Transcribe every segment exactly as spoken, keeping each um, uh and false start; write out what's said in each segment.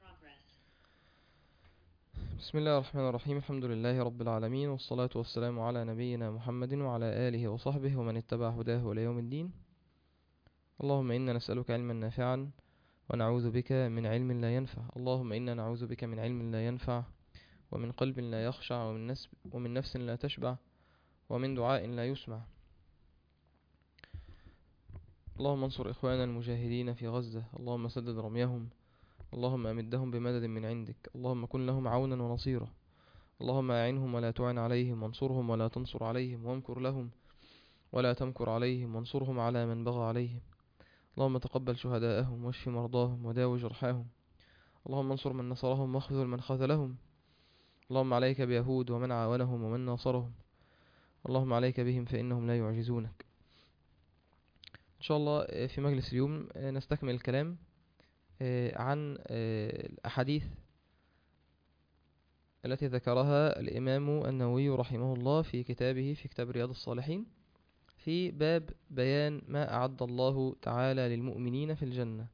بسم الله الرحمن الرحيم. الحمد لله رب العالمين، والصلاة والسلام على نبينا محمد وعلى آله وصحبه ومن اتبع هداه إلى يوم الدين. اللهم إنا نسألك علما نافعا ونعوذ بك من علم لا ينفع. اللهم إنا نعوذ بك من علم لا ينفع، ومن قلب لا يخشع، ومن, نس ومن نفس لا تشبع، ومن دعاء لا يسمع. اللهم انصر إخواننا المجاهدين في غزة، اللهم سدد رميهم، اللهم أمدهم بمدد من عندك، اللهم كن لهم عونا ونصيرا. اللهم أعنهم ولا تعن عليهم، وانصرهم ولا تنصر عليهم، وامكر لهم ولا تمكر عليهم، وانصرهم على من بغى عليهم. اللهم تقبل شهداءهم، واشف مرضاهم، وداو جرحاهم. اللهم انصر من نصرهم، واخذل من خذلهم. اللهم عليك بيهود ومن عاونهم ومن ناصرهم. اللهم عليك بهم فإنهم لا يعجزونك. إن شاء الله في مجلس اليوم نستكمل الكلام عن الأحاديث التي ذكرها الإمام النووي رحمه الله في كتابه في كتاب رياض الصالحين، في باب بيان ما أعد الله تعالى للمؤمنين في الجنة.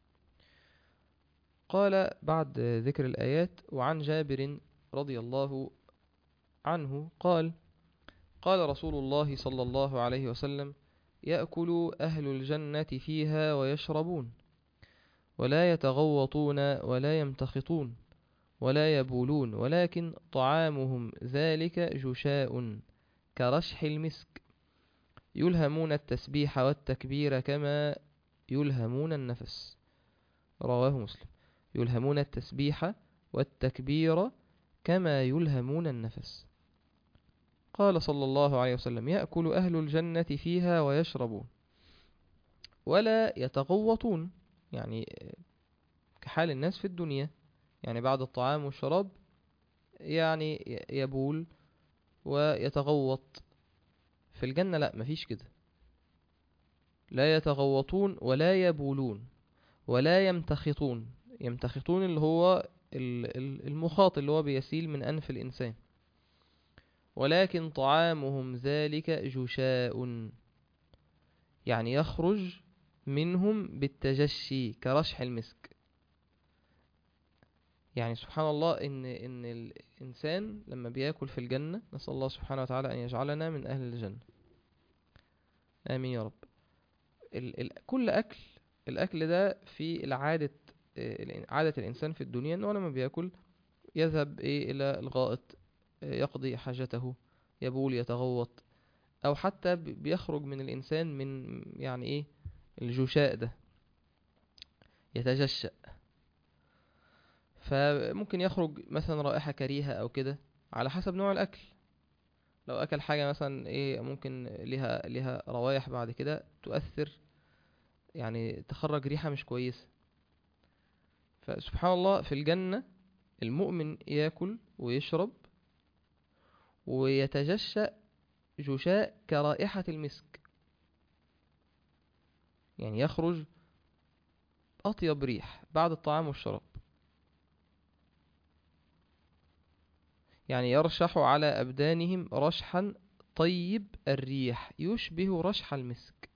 قال بعد ذكر الآيات: وعن جابر رضي الله عنه قال: قال رسول الله صلى الله عليه وسلم: يأكل أهل الجنة فيها ويشربون، ولا يتغوطون ولا يمتخطون ولا يبولون، ولكن طعامهم ذلك جشاء كرشح المسك، يلهمون التسبيح والتكبير كما يلهمون النفس. رواه مسلم. يلهمون التسبيح والتكبير كما يلهمون النفس. قال صلى الله عليه وسلم: يأكل أهل الجنة فيها ويشربون، ولا يتغوطون، يعني كحال الناس في الدنيا، يعني بعد الطعام والشراب يعني يبول ويتغوط. في الجنة لا، مفيش كده. لا يتغوطون ولا يبولون ولا يمتخطون. يمتخطون اللي هو المخاط اللي هو بيسيل من أنف الإنسان. ولكن طعامهم ذلك جشاء، يعني يخرج منهم بالتجشي كرشح المسك. يعني سبحان الله إن, إن الإنسان لما بيأكل في الجنة، نسأل الله سبحانه وتعالى أن يجعلنا من أهل الجنة، آمين يا رب. ال ال كل أكل، الأكل ده في العادة، عادة الإنسان في الدنيا أنه لما بيأكل يذهب إيه إلى الغائط، يقضي حاجته، يبول، يتغوط، أو حتى بيخرج من الإنسان من يعني إيه الجشاء ده، يتجشأ. فممكن يخرج مثلا رائحة كريهة أو كده على حسب نوع الأكل. لو أكل حاجة مثلا إيه ممكن لها لها روايح بعد كده تؤثر، يعني تخرج ريحة مش كويسة. فسبحان الله في الجنة المؤمن يأكل ويشرب ويتجشأ جشاء كرائحة المسك، يعني يخرج أطيب ريح بعد الطعام والشراب. يعني يرشح على أبدانهم رشحا طيب الريح يشبه رشح المسك.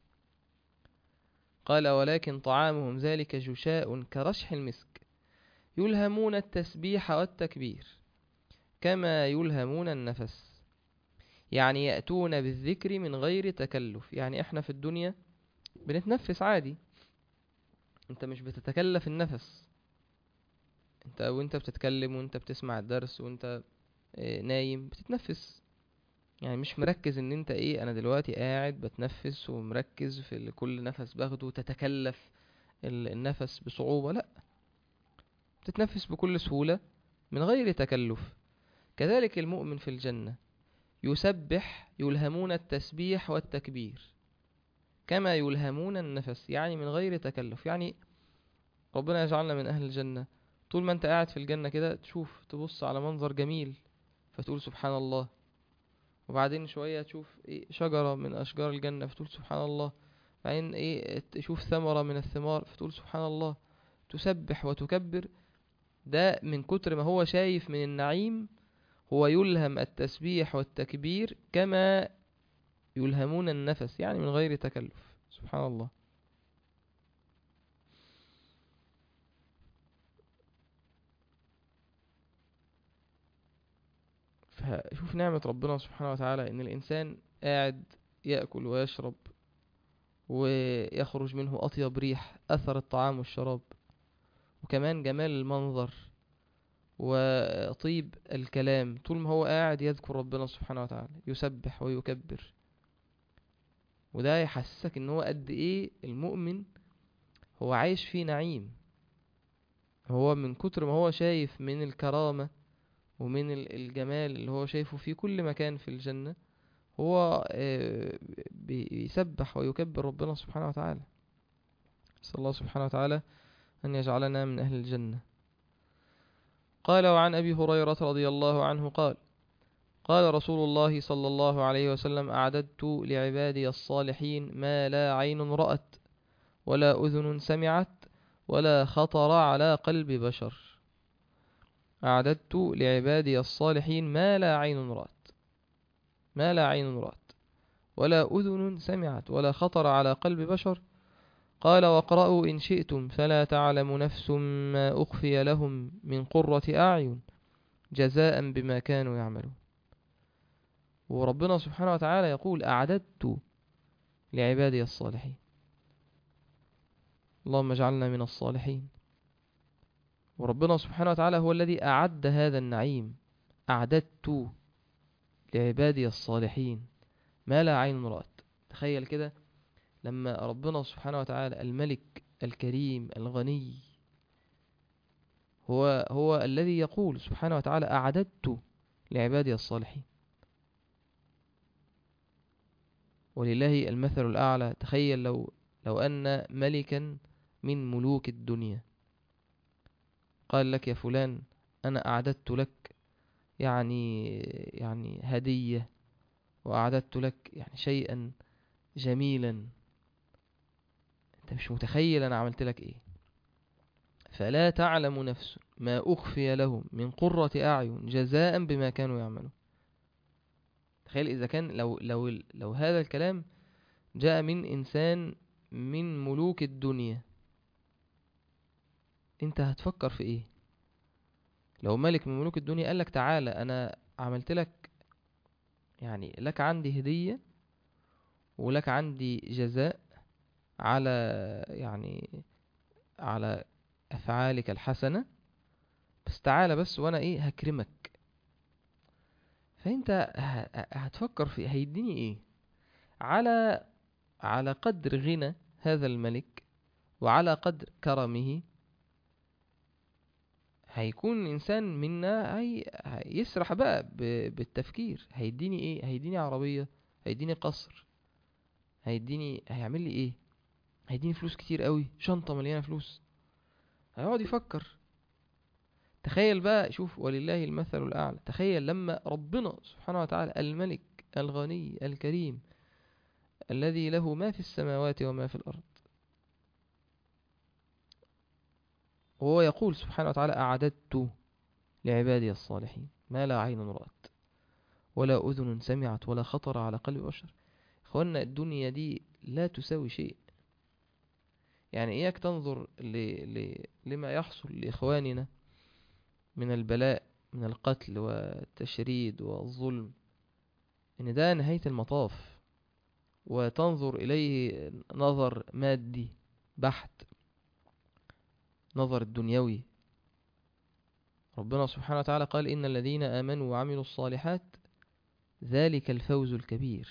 قال: ولكن طعامهم ذلك جشاء كرشح المسك، يلهمون التسبيح والتكبير كما يلهمون النفس. يعني يأتون بالذكر من غير تكلف. يعني احنا في الدنيا بنتنفس عادي، انت مش بتتكلف النفس. انت وانت بتتكلم وانت بتسمع الدرس وانت اه نايم بتتنفس، يعني مش مركز ان انت ايه انا دلوقتي قاعد بتنفس ومركز في كل نفس باخده، تتكلف النفس بصعوبة. لا، بتتنفس بكل سهولة من غير تكلف. كذلك المؤمن في الجنة يسبح، يلهمون التسبيح والتكبير كما يلهمون النفس، يعني من غير تكلف. يعني ربنا يجعلنا من أهل الجنة. طول ما انت قاعد في الجنة كده تشوف، تبص على منظر جميل فتقول سبحان الله، وبعدين شوية تشوف ايه شجرة من أشجار الجنة فتقول سبحان الله، بعدين ايه تشوف ثمرة من الثمار فتقول سبحان الله. تسبح وتكبر، ده من كتر ما هو شايف من النعيم. هو يلهم التسبيح والتكبير كما يلهمون النفس، يعني من غير تكلف. سبحان الله. فشوف نعمة ربنا سبحانه وتعالى ان الانسان قاعد يأكل ويشرب ويخرج منه اطيب ريح اثر الطعام والشراب، وكمان جمال المنظر وطيب الكلام طول ما هو قاعد يذكر ربنا سبحانه وتعالى يسبح ويكبر. وده يحسسك ان هو قد ايه المؤمن هو عايش في نعيم. هو من كتر ما هو شايف من الكرامة ومن الجمال اللي هو شايفه في كل مكان في الجنة، هو بيسبح ويكبر ربنا سبحانه وتعالى. نسأل الله سبحانه وتعالى أن يجعلنا من أهل الجنة. قال: وعن أبي هريرة رضي الله عنه قال: قال رسول الله صلى الله عليه وسلم: أعددت لعبادي الصالحين ما لا عين رأت ولا أذن سمعت ولا خطر على قلب بشر. أعددت لعبادي الصالحين ما لا عين رأت ما لا عين رأت ولا أذن سمعت ولا خطر على قلب بشر. قال: واقرأوا إن شئتم فلا تعلم نفس ما أخفي لهم من قرة أعين جزاء بما كانوا يعملون. وربنا سبحانه وتعالى يقول: أعددت لعبادي الصالحين. اللهم اجعلنا من الصالحين. وربنا سبحانه وتعالى هو الذي أعد هذا النعيم. أعددت لعبادي الصالحين ما لا عين رأت. تخيل كده لما ربنا سبحانه وتعالى الملك الكريم الغني هو هو الذي يقول سبحانه وتعالى: أعددت لعبادي الصالحين. ولله المثل الأعلى. تخيل لو لو أن ملكا من ملوك الدنيا قال لك: يا فلان أنا أعددت لك يعني يعني هدية، وأعددت لك يعني شيئا جميلا، أنت مش متخيل أنا عملت لك إيه. فلا تعلم نفس ما أخفي لهم من قرة أعين جزاء بما كانوا يعملون. تخيل إذا كان لو لو لو هذا الكلام جاء من إنسان من ملوك الدنيا، أنت هتفكر في إيه؟ لو ملك من ملوك الدنيا قال لك: تعالى أنا عملت لك يعني لك عندي هدية ولك عندي جزاء على يعني على أفعالك الحسنة، بس تعالى بس وأنا إيه هكرمك. فأنت هتفكر في هيديني إيه؟ على على قدر غنى هذا الملك وعلى قدر كرمه هيكون الإنسان منا هي يسرح بقى بالتفكير. هيديني إيه؟ هيديني عربية، هيديني قصر، هيديني هيعمل لي إيه؟ هيديني فلوس كتير قوي، شنطة مليانة فلوس. هيقعد يفكر. تخيل بقى، شوف ولله المثل الأعلى. تخيل لما ربنا سبحانه وتعالى الملك الغني الكريم الذي له ما في السماوات وما في الأرض، وهو يقول سبحانه وتعالى: أعددت لعبادي الصالحين ما لا عين رأت ولا أذن سمعت ولا خطر على قلب بشر. إخوانا الدنيا دي لا تساوي شيء. يعني إياك تنظر ل... ل... لما يحصل لإخواننا من البلاء من القتل والتشريد والظلم إن ده نهاية المطاف، وتنظر إليه نظر مادي بحت، نظر الدنيوي. ربنا سبحانه وتعالى قال: إن الذين آمنوا وعملوا الصالحات ذلك الفوز الكبير.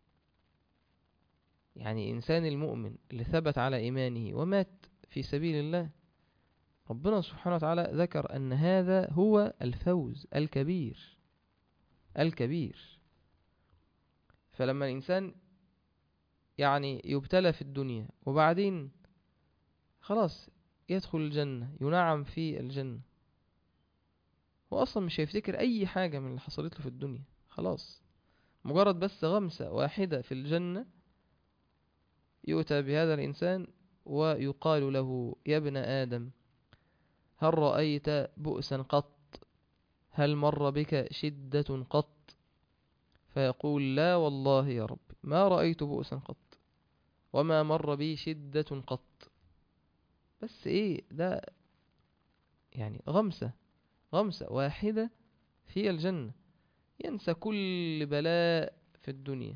يعني إنسان المؤمن اللي ثبت على إيمانه ومات في سبيل الله، ربنا سبحانه وتعالى ذكر أن هذا هو الفوز الكبير الكبير. فلما الإنسان يعني يبتلى في الدنيا وبعدين خلاص يدخل الجنة ينعم في الجنة، هو أصلا مش هيفتكر أي حاجة من اللي حصلت له في الدنيا. خلاص مجرد بس غمسة واحدة في الجنة يؤتى بهذا الإنسان ويقال له: يا ابن آدم هل رأيت بؤسا قط؟ هل مر بك شدة قط؟ فيقول: لا والله يا رب ما رأيت بؤسا قط وما مر بي شدة قط. بس ايه ده؟ يعني غمسة غمسة واحدة في الجنة ينسى كل بلاء في الدنيا.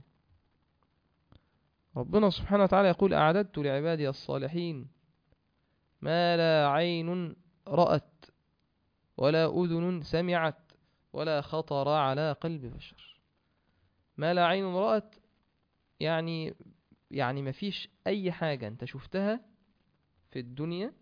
ربنا سبحانه وتعالى يقول أعددت لعبادي الصالحين ما لا عين رأت ولا أذن سمعت ولا خطر على قلب بشر. ما لا عين رأت يعني يعني مفيش أي حاجة أنت شفتها في الدنيا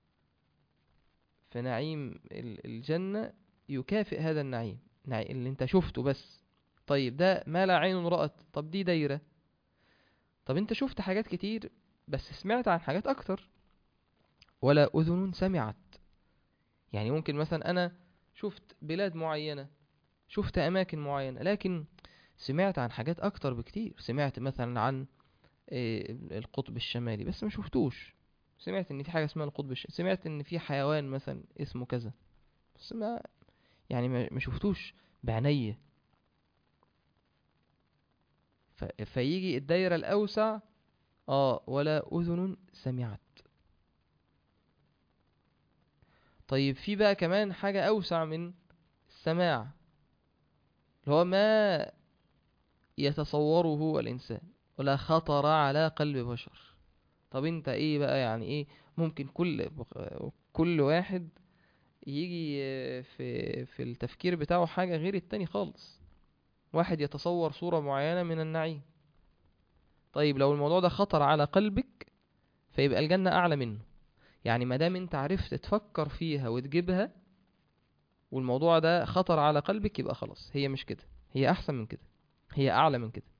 في نعيم الجنة يكافئ هذا النعيم اللي انت شفته بس. طيب ده ما لا عين رأت، طب دي دايرة. طب انت شفت حاجات كتير بس سمعت عن حاجات أكتر. ولا أذن سمعت، يعني ممكن مثلا أنا شفت بلاد معينة، شفت أماكن معينة، لكن سمعت عن حاجات أكتر بكتير. سمعت مثلا عن القطب الشمالي بس ما شفتوش. سمعت ان في حاجة اسمها القطب الشمالي، سمعت ان في حيوان مثلا اسمه كذا، بس ما يعني ما شفتوش بعينيا. فيجي الدايرة الأوسع اه ولا أذن سمعت. طيب في بقى كمان حاجة أوسع من السماع، اللي هو ما يتصوره الإنسان ولا خطر على قلب بشر. طب انت ايه بقى، يعني ايه ممكن كل كل واحد يجي في في التفكير بتاعه حاجة غير التاني خالص. واحد يتصور صورة معينة من النعيم. طيب لو الموضوع ده خطر على قلبك فيبقى الجنة أعلى منه. يعني مادام انت عرفت تفكر فيها وتجيبها والموضوع ده خطر على قلبك، يبقى خلاص هي مش كده، هي أحسن من كده، هي أعلى من كده.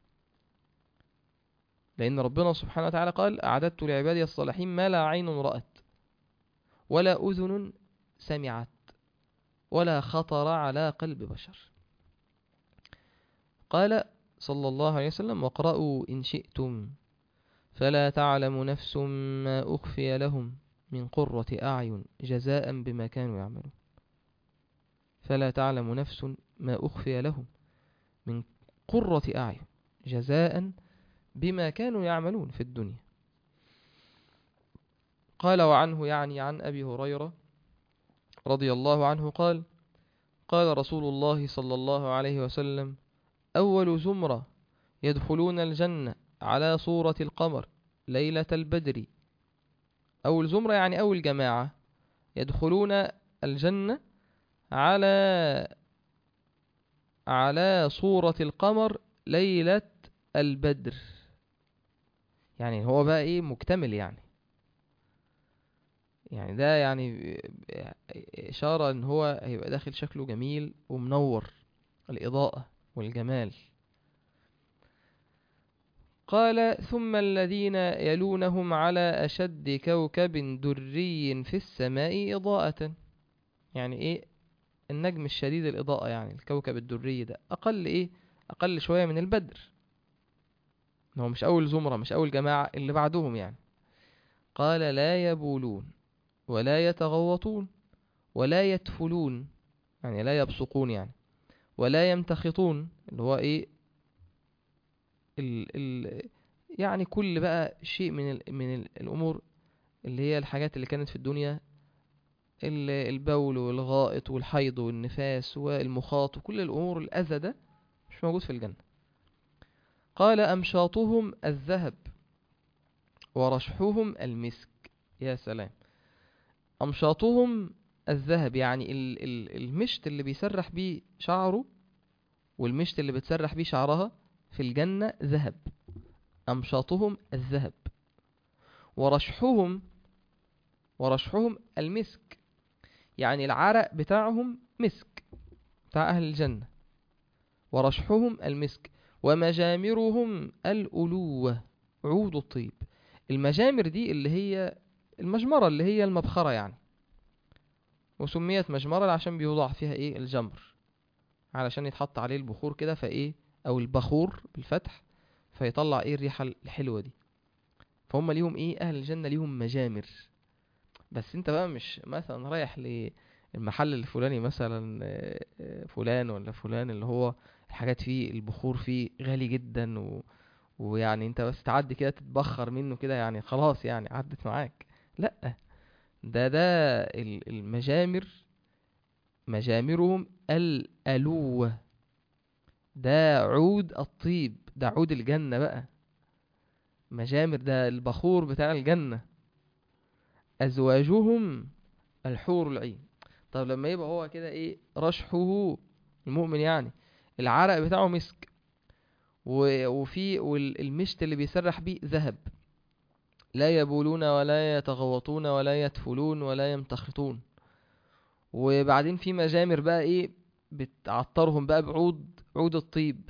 لأن ربنا سبحانه وتعالى قال أعددت لعبادي الصالحين ما لا عين رأت ولا أذن سمعت ولا خطر على قلب بشر. قال صلى الله عليه وسلم واقرأوا إن شئتم فلا تعلم نفس ما أخفي لهم من قرة أعين جزاء بما كانوا يعملون. فلا تعلم نفس ما أخفي لهم من قرة أعين جزاء بما كانوا يعملون في الدنيا. قال وعنه يعني عن أبي هريرة رضي الله عنه قال قال رسول الله صلى الله عليه وسلم أول زمرة يدخلون الجنة على صورة القمر ليلة البدر. أول زمرة يعني أول جماعة يدخلون الجنة على على صورة القمر ليلة البدر. يعني هو بقى ايه مكتمل، يعني يعني ده يعني إشارة ان هو هيبقى داخل شكله جميل ومنور، الإضاءة والجمال. قال ثم الذين يلونهم على أشد كوكب دري في السماء إضاءة. يعني ايه النجم الشديد الإضاءة، يعني الكوكب الدري ده أقل ايه أقل شوية من البدر. هو مش أول زمرة، مش أول جماعة، اللي بعدهم يعني. قال لا يبولون ولا يتغوطون ولا يتفلون، يعني لا يبصقون يعني، ولا يمتخطون اللي هو ايه ال ال يعني كل بقى شيء من ال من ال الأمور اللي هي الحاجات اللي كانت في الدنيا، البول والغائط والحيض والنفاس والمخاط وكل الأمور الأذى ده مش موجود في الجنة. قال أمشاطهم الذهب ورشحهم المسك. يا سلام، أمشاطهم الذهب يعني ال ال المشت اللي بيسرح بيه شعره والمشت اللي بتسرح بيه شعرها في الجنة ذهب. أمشاطهم الذهب ورشحهم ورشحهم المسك، يعني العرق بتاعهم مسك بتاع أهل الجنة. ورشحهم المسك ومجامرهم الألوة عود الطيب. المجامر دي اللي هي المجمرة، اللي هي المبخرة يعني، وسميت مجمرة عشان بيوضع فيها ايه الجمر، علشان يتحط عليه البخور كده فايه، او البخور بالفتح، فيطلع ايه الريحة الحلوة دي. فهم ليهم ايه اهل الجنة ليهم مجامر. بس انت بقى مش مثلا رايح للمحل الفلاني مثلا فلان ولا فلان اللي هو الحاجات فيه البخور فيه غالي جدا و... ويعني انت بس تعدي كده تتبخر منه كده يعني خلاص يعني عدت معاك. لا، ده ده المجامر مجامرهم الألوة ده عود الطيب، ده عود الجنة بقى، مجامر، ده البخور بتاع الجنة. أزواجهم الحور العين. طب لما يبقى هو كده ايه رشحه، المؤمن يعني العرق بتاعه مسك، و- وفي والمشت اللي بيسرح بيه ذهب، لا يبولون ولا يتغوطون ولا يتفلون ولا يمتخطون، وبعدين في مجامر بقى ايه بتعطرهم بقى بعود عود الطيب.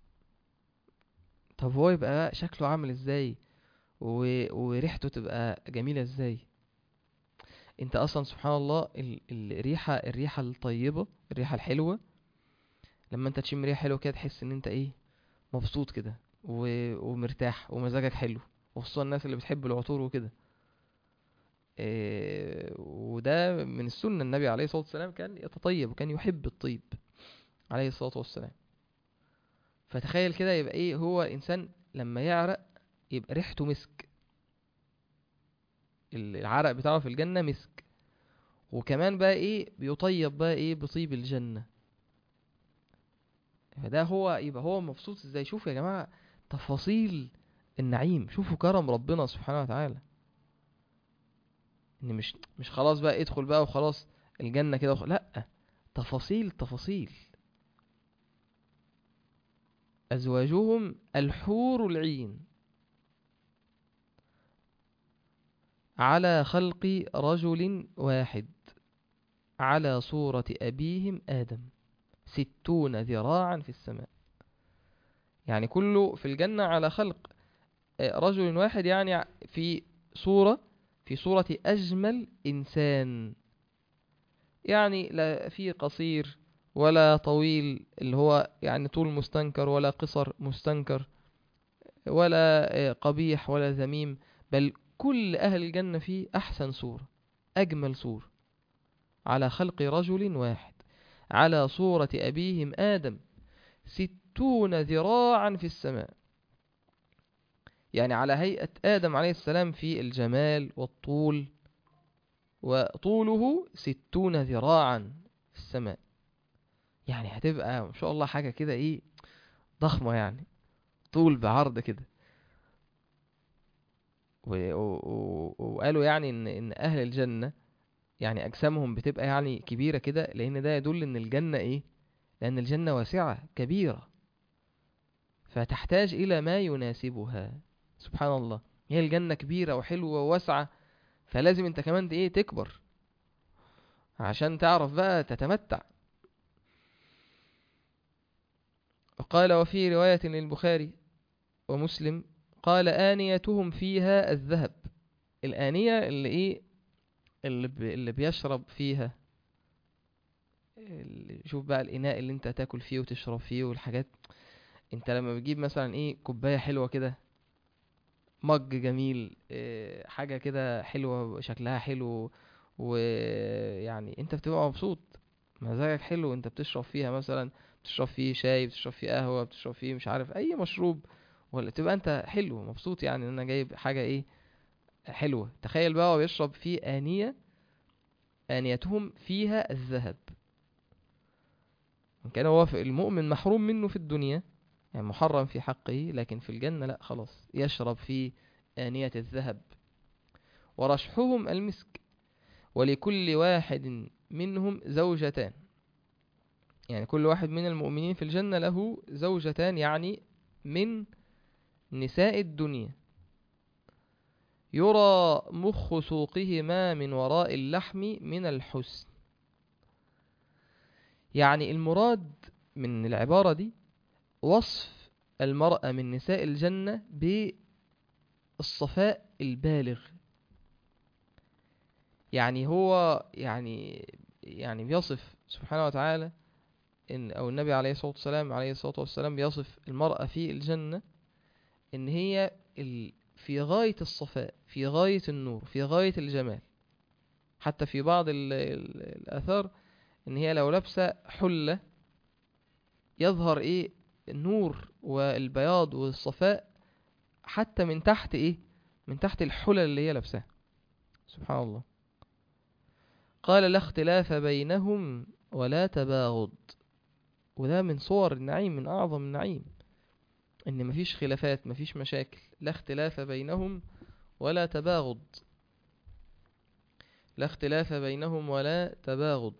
طب هو يبقى شكله عامل ازاي، و... وريحته تبقى جميلة ازاي؟ انت اصلا سبحان الله ال... الريحة الريحة الطيبة، الريحة الحلوة، لما انت تشم ريحة حلوة كده تحس ان انت ايه مبسوط كده، و... ومرتاح ومزاجك حلو، وخصوصا الناس اللي بتحب العطور وكده. إيه... وده من السنة، النبي عليه الصلاة والسلام كان يتطيب وكان يحب الطيب عليه الصلاة والسلام. فتخيل كده يبقى ايه هو انسان لما يعرق يبقى ريحته مسك، العرق بتاعه في الجنة مسك، وكمان بقى ايه بيطيب بقى ايه بطيب الجنة. فده هو يبقى هو مبسوط ازاي. شوفوا يا جماعة تفاصيل النعيم، شوفوا كرم ربنا سبحانه وتعالى، ان مش مش خلاص بقى ادخل بقى وخلاص الجنة كده وخ... لا، تفاصيل تفاصيل. ازواجهم الحور العين على خلق رجل واحد على صورة أبيهم آدم ستون ذراعا في السماء. يعني كله في الجنة على خلق رجل واحد، يعني في صورة في صورة أجمل إنسان، يعني لا في قصير ولا طويل اللي هو يعني طول مستنكر، ولا قصر مستنكر، ولا قبيح ولا ذميم، بل كل أهل الجنة فيه أحسن صورة، أجمل صورة، على خلق رجل واحد على صورة أبيهم آدم ستون ذراعا في السماء. يعني على هيئة آدم عليه السلام في الجمال والطول، وطوله ستون ذراعا في السماء. يعني هتبقى ما شاء الله حاجة كده ايه ضخمة، يعني طول بعرض كده. و- و- و- وقالوا يعني ان ان اهل الجنة يعني اجسامهم بتبقى يعني كبيرة كده، لان ده يدل ان الجنة ايه، لان الجنة واسعة كبيرة، فتحتاج الى ما يناسبها. سبحان الله، هي الجنة كبيرة وحلوة وواسعة، فلازم انت كمان ايه تكبر عشان تعرف بقى تتمتع. وقال وفي رواية للبخاري ومسلم قال آنيتهم فيها الذهب. الآنية اللي ايه اللي, ب... اللي بيشرب فيها، اللي شوف بقى الإناء اللي انت تاكل فيه وتشرب فيه والحاجات. انت لما بتجيب مثلا ايه كوباية حلوة كده، مج جميل، إيه حاجة كده حلوة شكلها حلو، ويعني انت بتبقى مبسوط، مزاجك حلو، انت بتشرب فيها مثلا، بتشرب فيه شاي، بتشرب فيه قهوة، بتشرب فيه مش عارف اي مشروب، ولا تبقى انت حلو مبسوط، يعني ان انا جايب حاجة ايه حلوة. تخيل بقى هو بيشرب فيه آنية آنيتهم فيها الذهب. إن كان هو في المؤمن محروم منه في الدنيا، يعني محرم في حقه، لكن في الجنة لا خلاص يشرب في آنية الذهب. ورشحهم المسك ولكل واحد منهم زوجتان. يعني كل واحد من المؤمنين في الجنة له زوجتان، يعني من نساء الدنيا، يرى مخ سوقهما من وراء اللحم من الحسن. يعني المراد من العبارة دي وصف المرأة من نساء الجنة بالصفاء البالغ. يعني هو يعني يعني بيصف سبحانه وتعالى إن أو النبي عليه الصلاة والسلام عليه الصلاة والسلام بيصف المرأة في الجنة إن هي ال في غاية الصفاء، في غاية النور، في غاية الجمال. حتى في بعض ال ال الآثار إن هي لو لابسة حلة يظهر إيه النور والبياض والصفاء حتى من تحت إيه من تحت الحلة اللي هي لابساها. سبحان الله. قال لا اختلاف بينهم ولا تباغض وده من صور النعيم، من أعظم النعيم، إن مفيش خلافات، مفيش مشاكل، لا اختلاف بينهم ولا تباغض، لا اختلاف بينهم ولا تباغض.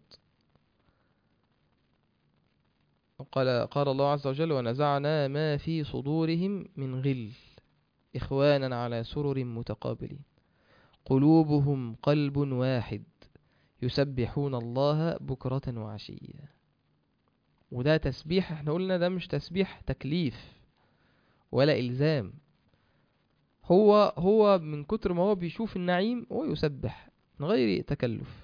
قال قال الله عز وجل: ونزعنا ما في صدورهم من غل إخوانا على سرر متقابلين قلوبهم قلب واحد يسبحون الله بكرة وعشيا. وده تسبيح، احنا قلنا ده مش تسبيح تكليف ولا إلزام، هو هو من كتر ما هو بيشوف النعيم هو يسبح من غير تكلف.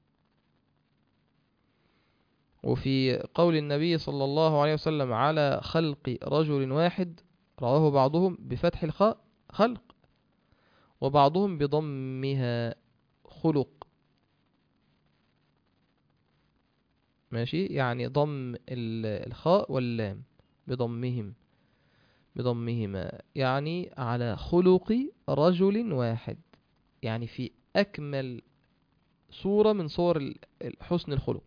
وفي قول النبي صلى الله عليه وسلم على خلق رجل واحد، رواه بعضهم بفتح الخاء خلق وبعضهم بضمها خلق، ماشي، يعني ضم الخاء واللام بضمهم بضمهما، يعني على خلق رجل واحد، يعني في أكمل صورة من صور حسن الخلق.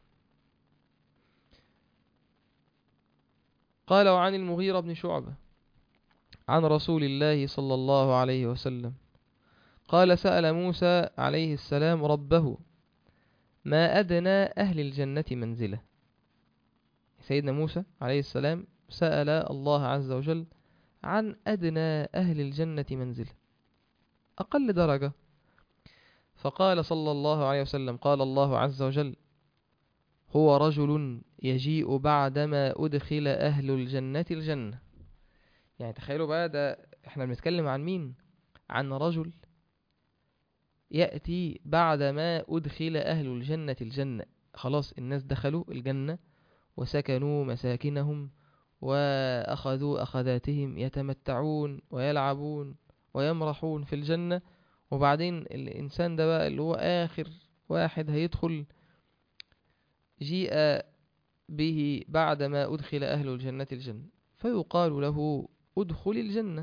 قال: وعن المغيرة بن شعبة عن رسول الله صلى الله عليه وسلم قال: سأل موسى عليه السلام ربه ما أدنى أهل الجنة منزلة. سيدنا موسى عليه السلام سأل الله عز وجل عن أدنى أهل الجنة منزلة، أقل درجة. فقال صلى الله عليه وسلم: قال الله عز وجل: هو رجل يجيء بعدما أدخل أهل الجنة الجنة. يعني تخيلوا بقى، ده احنا بنتكلم عن مين؟ عن رجل يأتي بعدما أدخل أهل الجنة الجنة، خلاص الناس دخلوا الجنة وسكنوا مساكنهم وأخذوا أخذاتهم، يتمتعون ويلعبون ويمرحون في الجنة، وبعدين الإنسان ده بقى اللي هو آخر واحد هيدخل جيء به بعدما أدخل أهل الجنة الجنة، فيقال له أدخل الجنة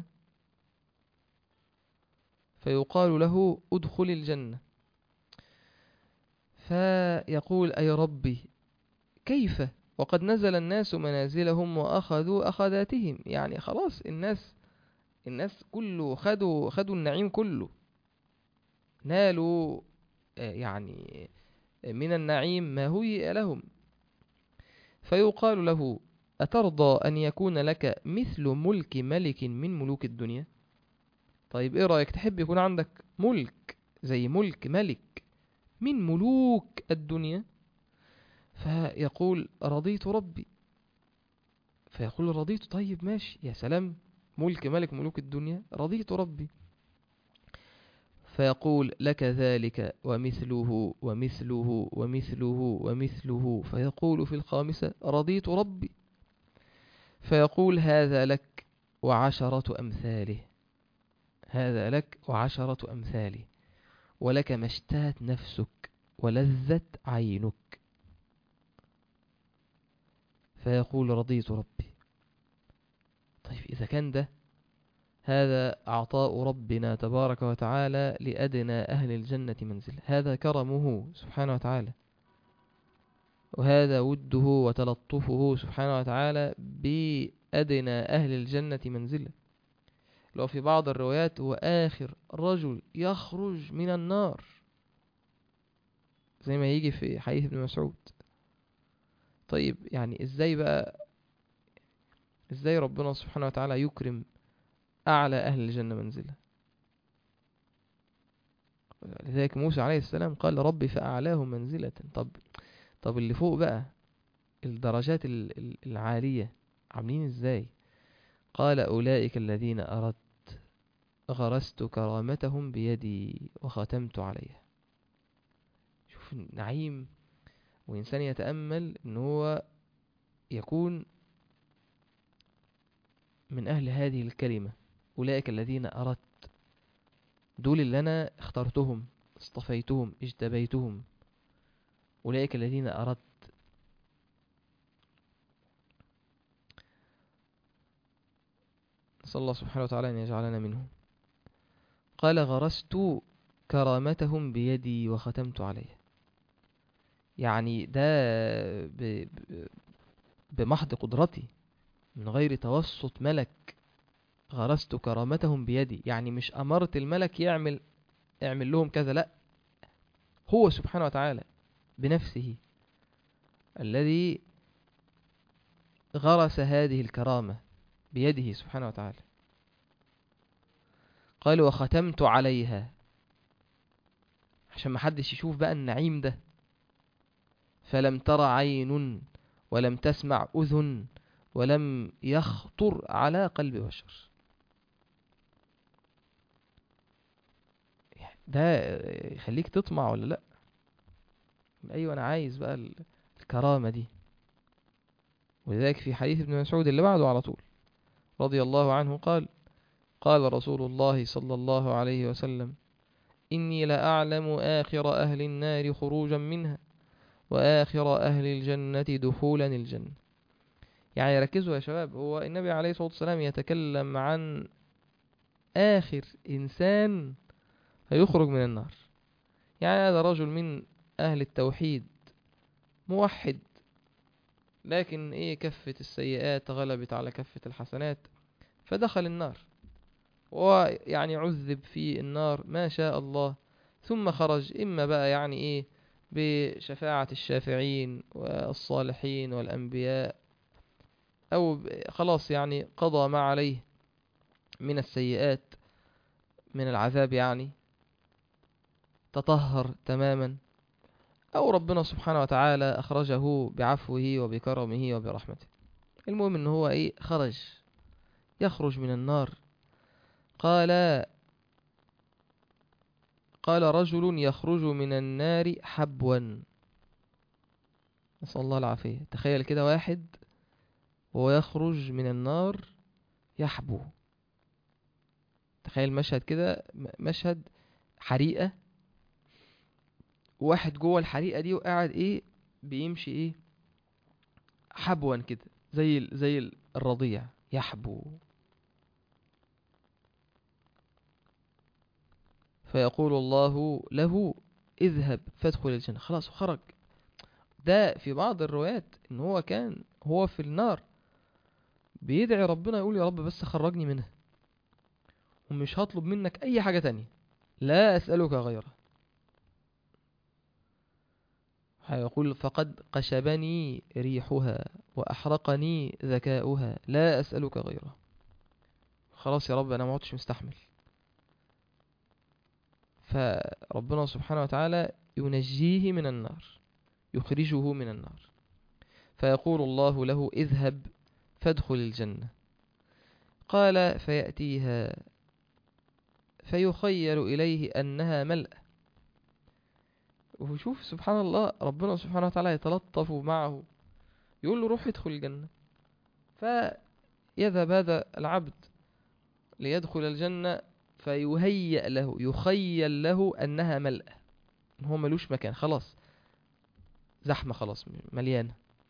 فيقال له أدخل الجنة فيقول: أي ربي كيف وقد نزل الناس منازلهم وأخذوا أخذاتهم. يعني خلاص الناس الناس كله خدوا خدوا النعيم كله، نالوا يعني من النعيم ما هيئ لهم. فيقال له: أترضى أن يكون لك مثل ملك ملك من ملوك الدنيا؟ طيب إيه رأيك، تحب يكون عندك ملك زي ملك ملك من ملوك الدنيا؟ فيقول: رضيت ربي. فيقول: رضيت، طيب ماشي، يا سلام، ملك ملك ملوك الدنيا، رضيت ربي. فيقول: لك ذلك ومثله ومثله ومثله ومثله. فيقول في الخامسة: رضيت ربي. فيقول: هذا لك وعشرة أمثاله، هذا لك وعشرة أمثاله، ولك ما اشتهت نفسك ولذت عينك. فيقول: رضيت ربي. طيب إذا كان ده هذا عطاء ربنا تبارك وتعالى لأدنى أهل الجنة منزل، هذا كرمه سبحانه وتعالى، وهذا وده وتلطفه سبحانه وتعالى بأدنى أهل الجنة منزلة. لو في بعض الروايات هو آخر رجل يخرج من النار، زي ما يجي في حديث ابن مسعود. طيب يعني ازاي بقى، ازاي ربنا سبحانه وتعالى يكرم أعلى أهل الجنة منزلة؟ لذلك موسى عليه السلام قال: ربي فأعلاهم منزلة. طب طب اللي فوق بقى، الدرجات العالية عاملين ازاي؟ قال: أولئك الذين أردت غرست كرامتهم بيدي وختمت عليها. شوف النعيم، وإنسان يتأمل إن هو يكون من أهل هذه الكلمة، أولئك الذين أردت، دول اللي أنا اخترتهم، اصطفيتهم، اجتبيتهم، أولئك الذين أردت. نسأل الله سبحانه وتعالى أن يجعلنا منهم. قال: غرست كرامتهم بيدي وختمت عليها. يعني ده ب... ب... بمحض قدرتي من غير توسط ملك، غرست كرامتهم بيدي. يعني مش أمرت الملك يعمل اعمل لهم كذا، لا، هو سبحانه وتعالى بنفسه الذي غرس هذه الكرامة بيده سبحانه وتعالى. قال وختمت عليها، عشان ما حدش يشوف بقى النعيم ده. فلم تر عين ولم تسمع أذن ولم يخطر على قلب بشر. ده يخليك تطمع ولا لا؟ ايوه انا عايز بقى الكرامة دي. ولذلك في حديث ابن مسعود اللي بعده على طول رضي الله عنه قال قال رسول الله صلى الله عليه وسلم إني لأعلم آخر أهل النار خروجا منها وآخر أهل الجنة دخولا الجنة. يعني ركزوا يا شباب، هو النبي عليه الصلاة والسلام يتكلم عن آخر إنسان هيخرج من النار. يعني هذا رجل من أهل التوحيد موحد، لكن إيه كفة السيئات غلبت على كفة الحسنات فدخل النار، ويعني عذب في النار ما شاء الله، ثم خرج إما بقى يعني إيه بشفاعة الشافعين والصالحين والأنبياء، أو خلاص يعني قضى ما عليه من السيئات من العذاب، يعني تطهر تماما، أو ربنا سبحانه وتعالى أخرجه بعفوه وبكرمه وبرحمته. المهم إن هو إيه خرج يخرج من النار. قال قال رجل يخرج من النار حبوا، نسأل الله العافية. تخيل كده واحد وهو يخرج من النار يحبو. تخيل مشهد كده، مشهد حريقة، واحد جوه الحريقة دي وقاعد ايه بيمشي ايه حبوا كده زي زي الرضيع يحبو. فيقول الله له اذهب فادخل الجنة. خلاص خرج. ده في بعض الروايات ان هو كان هو في النار بيدعي ربنا يقول يا رب بس خرجني منها ومش هطلب منك اي حاجة تانية، لا اسألك غيرها. هيقول فقد قشبني ريحها واحرقني ذكاؤها لا اسألك غيرها. خلاص يا رب انا ما عدتش مستحمل. فربنا سبحانه وتعالى ينجيه من النار، يخرجه من النار. فيقول الله له اذهب فادخل الجنة. قال فيأتيها فيخيل إليه أنها ملأ. وشوف سبحان الله، ربنا سبحانه وتعالى يتلطف معه يقول له روح ادخل الجنة. فيذهب هذا العبد ليدخل الجنة فيهيأ له يخيل له أنها ملأ، هو ملوش مكان، خلاص زحمة، خلاص مليانة.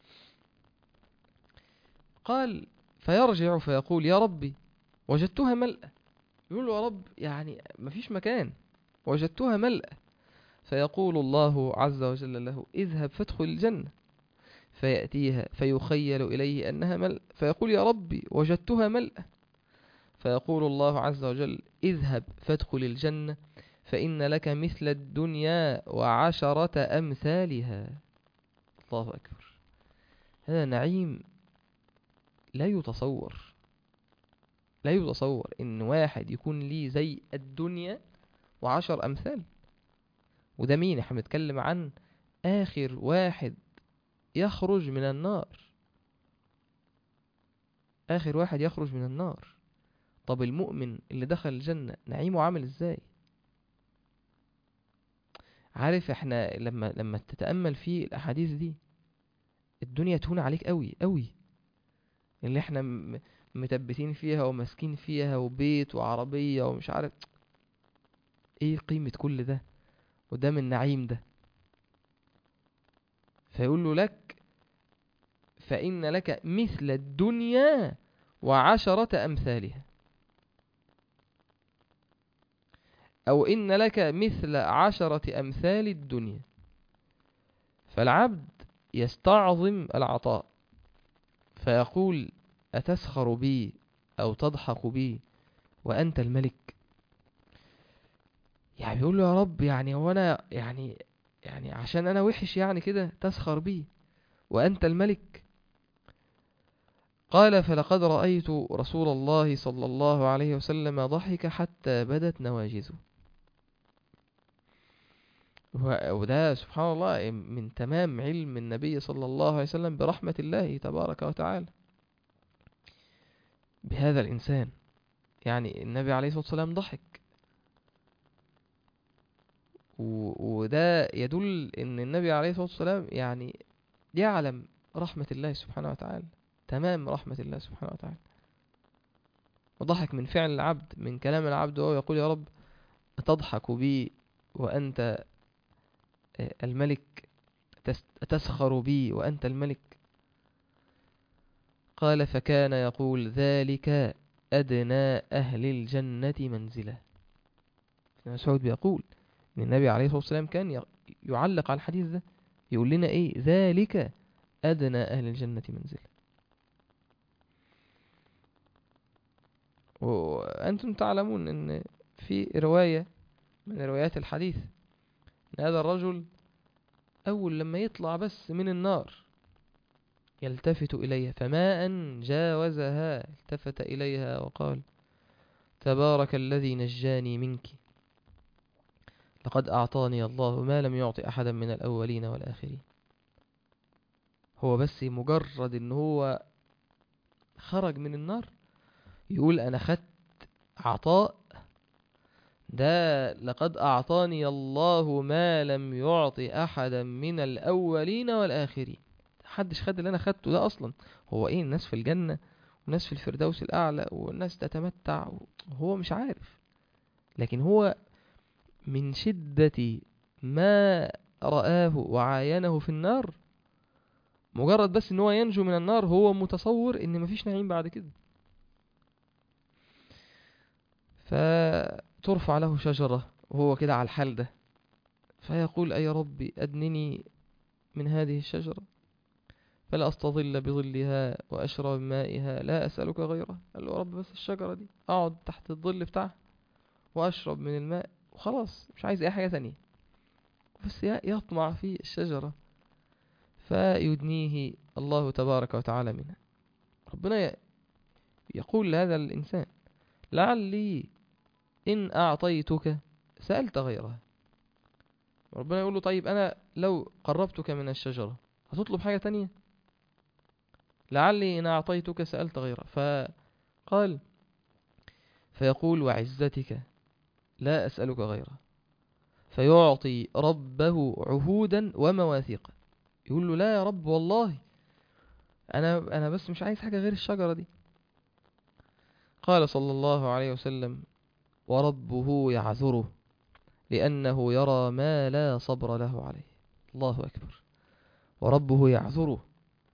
قال فيرجع فيقول يا ربي وجدتها ملأ. يقول له يا رب يعني مفيش مكان، وجدتها ملأ. فيقول الله عز وجل له اذهب فادخل الجنة. فيأتيها فيخيل إليه أنها ملأ فيقول يا ربي وجدتها ملأ. فيقول الله عز وجل اذهب فادخل الجنة فإن لك مثل الدنيا وعشرة أمثالها. الله أكبر. هذا نعيم لا يتصور، لا يتصور إن واحد يكون لي زي الدنيا وعشر أمثال. وده مين؟ احنا بنتكلم عن آخر واحد يخرج من النار، آخر واحد يخرج من النار. طب المؤمن اللي دخل الجنة نعيمه عامل ازاي؟ عارف احنا لما لما تتأمل في الأحاديث دي الدنيا تهون عليك قوي قوي، اللي احنا م- متبتين فيها وماسكين فيها وبيت وعربية ومش عارف ايه قيمة كل ده، وده من نعيم ده. فيقول له لك فإن لك مثل الدنيا وعشرة أمثالها، أو إن لك مثل عشرة أمثال الدنيا. فالعبد يستعظم العطاء فيقول أتسخر بي أو تضحك بي وأنت الملك؟ يعني بيقول له يا رب، يعني هو أنا يعني يعني عشان أنا وحش يعني كده تسخر بي وأنت الملك؟ قال فلقد رأيت رسول الله صلى الله عليه وسلم ضحك حتى بدت نواجذه. وده سبحان الله من تمام علم النبي صلى الله عليه وسلم برحمة الله تبارك وتعالى بهذا الإنسان. يعني النبي عليه الصلاة والسلام ضحك، وده يدل ان النبي عليه الصلاة والسلام يعني يعلم رحمة الله سبحانه وتعالى، تمام رحمة الله سبحانه وتعالى. وضحك من فعل العبد، من كلام العبد وهو يقول يا رب أتضحك بي وأنت الملك، تسخر بي وأنت الملك؟ قال فكان يقول ذلك أدنى أهل الجنة منزلة. ابن مسعود بيقول إن النبي عليه الصلاة والسلام كان يعلق على الحديث ده، يقول لنا إيه؟ ذلك أدنى أهل الجنة منزلة. وأنتم تعلمون أن في رواية من روايات الحديث أن هذا الرجل أول لما يطلع بس من النار يلتفت إليها، فما أن جاوزها التفت إليها وقال تبارك الذي نجاني منك، لقد أعطاني الله ما لم يعطي أحدا من الأولين والآخرين. هو بس مجرد أنه هو خرج من النار يقول أنا خدت عطاء، ده لقد أعطاني الله ما لم يعطي أحدا من الأولين والآخرين. محدش خد اللي أنا خدته ده أصلا. هو إيه؟ الناس في الجنة وناس في الفردوس الأعلى والناس تتمتع، هو مش عارف. لكن هو من شدة ما رآه وعاينه في النار، مجرد بس ان هو ينجو من النار هو متصور ان مفيش نعيم بعد كده. فترفع له شجرة وهو كده على الحال ده، فيقول أي ربي أدنني من هذه الشجرة فلا أستظل بظلها وأشرب مائها لا أسألك غيرها. قال له يا رب بس الشجرة دي أقعد تحت الظل بتاعها وأشرب من الماء وخلاص، مش عايز أي حاجة تانية، بس يطمع في الشجرة. فيدنيه الله تبارك وتعالى منها. ربنا يقول لهذا الإنسان لعلي إن أعطيتك سألت غيرها. ربنا يقول له طيب أنا لو قربتك من الشجرة هتطلب حاجة تانية؟ لعلي إن أعطيتك سألت غيرها. فقال فيقول وعزتك لا أسألك غيرها، فيعطي ربه عهودا ومواثيقا. يقول له لا يا رب والله أنا أنا بس مش عايز حاجة غير الشجرة دي. قال صلى الله عليه وسلم وربه يعذره لأنه يرى ما لا صبر له عليه. الله أكبر. وربه يعذره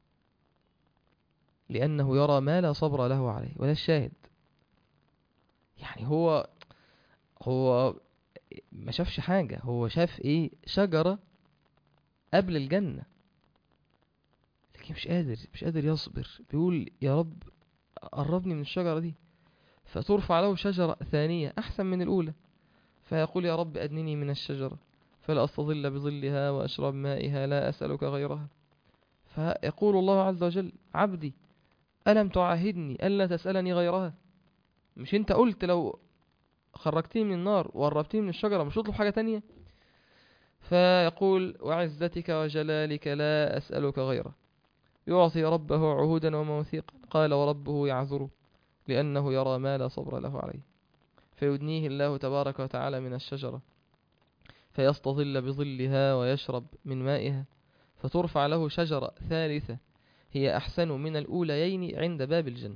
لأنه يرى ما لا صبر له عليه. وده الشاهد. يعني هو هو ما شافش حاجة، هو شاف ايه؟ شجرة قبل الجنة، لكن مش قادر مش قادر يصبر. بيقول يا رب قربني من الشجرة دي. فترفع له شجرة ثانية أحسن من الأولى، فيقول يا رب أدنني من الشجرة فلا أستظل بظلها وأشرب مائها لا أسألك غيرها. فيقول الله عز وجل عبدي ألم تعاهدني ألا تسألني غيرها؟ مش انت قلت لو خرجتني من النار وقربتني من الشجرة مش هطلب حاجة تانية؟ فيقول وعزتك وجلالك لا أسألك غيره. يعطي ربه عهودا ومواثيقا. قال وربه يعذره لأنه يرى ما لا صبر له عليه. فيدنيه الله تبارك وتعالى من الشجرة فيستظل بظلها ويشرب من مائها. فترفع له شجرة ثالثة هي أحسن من الأوليين عند باب الجنة.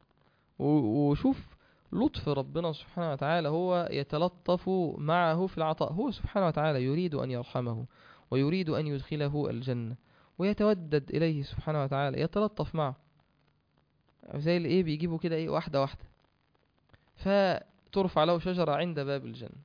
وشوف لطف ربنا سبحانه وتعالى، هو يتلطف معه في العطاء. هو سبحانه وتعالى يريد أن يرحمه ويريد أن يدخله الجنة، ويتودد إليه سبحانه وتعالى، يتلطف معه زي اللي إيه بيجيبه كده إيه واحدة واحدة. فترفع له شجرة عند باب الجنة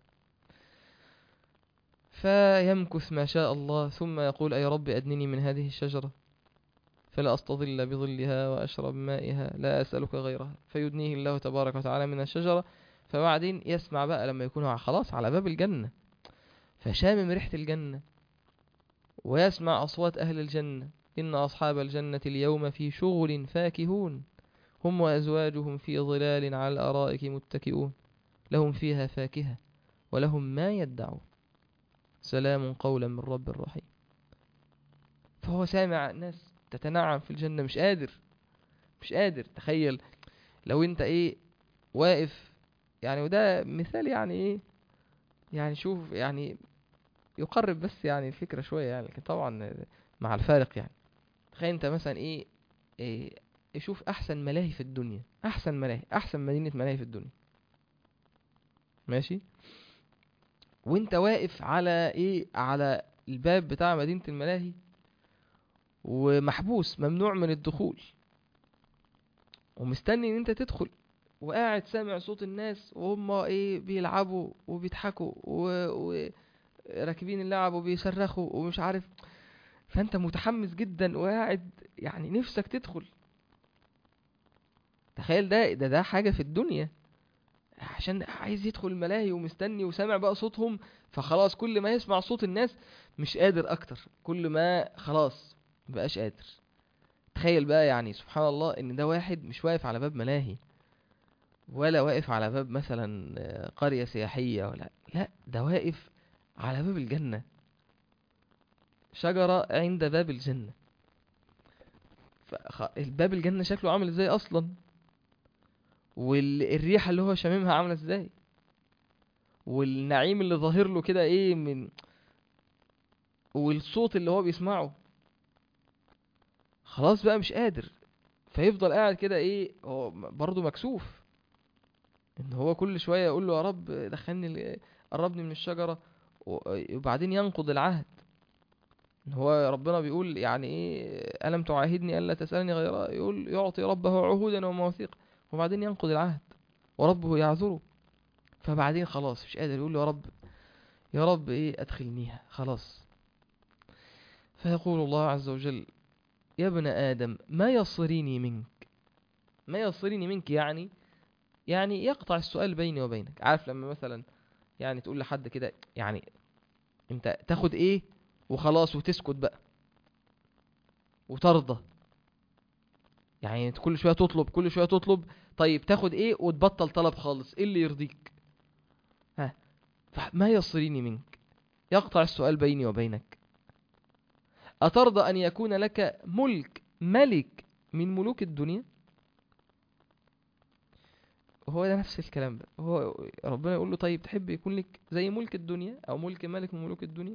فيمكث ما شاء الله، ثم يقول أي رب أدنني من هذه الشجرة. فلا أستظل بظلها وأشرب مائها لا أسألك غيرها، فيدنيه الله تبارك وتعالى من الشجرة. فبعدين يسمع بقى لما يكون خلاص على باب الجنة، فشامم ريحة الجنة، ويسمع أصوات أهل الجنة: إن أصحاب الجنة اليوم في شغل فاكهون، هم وأزواجهم في ظلال على الأرائك متكئون، لهم فيها فاكهة ولهم ما يدعون، سلام قولا من رب رحيم. فهو سامع ناس تتنعم في الجنة، مش قادر مش قادر تخيل لو انت ايه واقف يعني. وده مثال يعني ايه، يعني شوف يعني يقرب بس يعني الفكرة شوية يعني، لكن طبعا مع الفارق يعني. تخيل انت مثلا ايه, إيه شوف احسن ملاهي في الدنيا، احسن ملاهي، احسن مدينة ملاهي في الدنيا، ماشي، وانت واقف على ايه، على الباب بتاع مدينة الملاهي، ومحبوس ممنوع من الدخول، ومستني ان انت تدخل، وقاعد سامع صوت الناس وهم ايه بيلعبوا وبيضحكوا وراكبين اللعب وبيصرخوا ومش عارف. فانت متحمس جدا وقاعد يعني نفسك تدخل. تخيل ده ده ده حاجة في الدنيا، عشان عايز يدخل الملاهي ومستني وسامع بقى صوتهم، فخلاص كل ما يسمع صوت الناس مش قادر اكتر، كل ما خلاص مبقاش قادر. تخيل بقى يعني سبحان الله ان ده واحد مش واقف على باب ملاهي، ولا واقف على باب مثلا قرية سياحية، ولا لا، ده واقف على باب الجنة، شجرة عند باب الجنة. فالباب الجنة شكله عامل ازاي اصلا، والريحة اللي هو شاممها عاملة ازاي، والنعيم اللي ظاهر له كده ايه من، والصوت اللي هو بيسمعه، خلاص بقى مش قادر. فيفضل قاعد كده ايه، هو برضه مكسوف ان هو كل شوية يقول له يا رب دخلني، قربني من الشجرة، وبعدين ينقض العهد. ان هو ربنا بيقول يعني ايه، ألم تعاهدني ألا تسألني غيرها، يقول يعطي ربه عهودا ومواثيق، وبعدين ينقض العهد وربه يعذره. فبعدين خلاص مش قادر، يقول له يا رب يا رب ايه ادخلنيها خلاص. فيقول الله عز وجل: يا ابن آدم ما يصريني منك. ما يصريني منك يعني يعني يقطع السؤال بيني وبينك. عارف لما مثلا يعني تقول لحد كده يعني انت تاخد ايه وخلاص وتسكت بقى وترضى، يعني كل شوية تطلب كل شوية تطلب، طيب تاخد ايه وتبطل طلب خالص، ايه اللي يرضيك؟ ها، ما يصريني منك، يقطع السؤال بيني وبينك. أترضى أن يكون لك ملك ملك من ملوك الدنيا؟ هو ده نفس الكلام بقى، هو ربنا يقول له طيب تحب يكون لك زي ملك الدنيا أو ملك ملك من ملوك الدنيا؟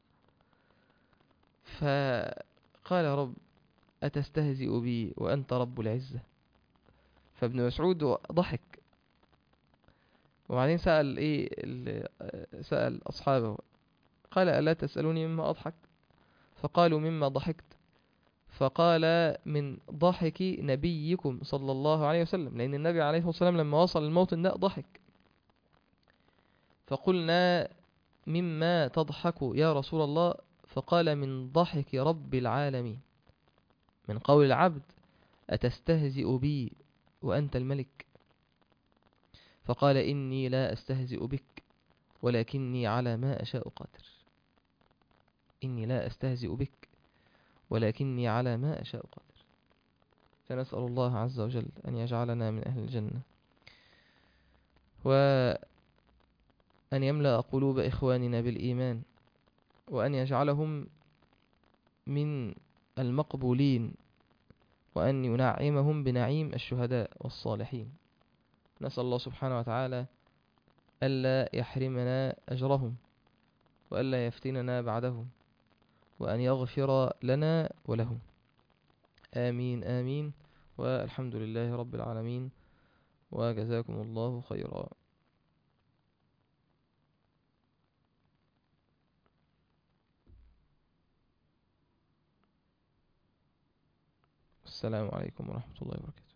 فقال يا رب أتستهزئ بي وأنت رب العزة. فابن مسعود ضحك، وبعدين سأل إيه سأل أصحابه قال ألا تسألوني مما أضحك؟ فقالوا مما ضحكت؟ فقال من ضحك نبيكم صلى الله عليه وسلم، لأن النبي عليه الصلاة والسلام لما وصل الموطن ده ضحك. فقلنا مما تضحك يا رسول الله؟ فقال من ضحك رب العالمين، من قول العبد أتستهزئ بي وأنت الملك؟ فقال إني لا أستهزئ بك ولكني على ما أشاء قادر. إني لا أستهزئ بك ولكني على ما أشاء قادر. فنسأل الله عز وجل أن يجعلنا من أهل الجنة، وأن يملأ قلوب إخواننا بالإيمان، وأن يجعلهم من المقبولين، وأن ينعمهم بنعيم الشهداء والصالحين. نسأل الله سبحانه وتعالى ألا يحرمنا أجرهم، وألا يفتننا بعدهم، وأن يغفر لنا ولهم. آمين آمين. والحمد لله رب العالمين، وجزاكم الله خيرا. السلام عليكم ورحمة الله وبركاته.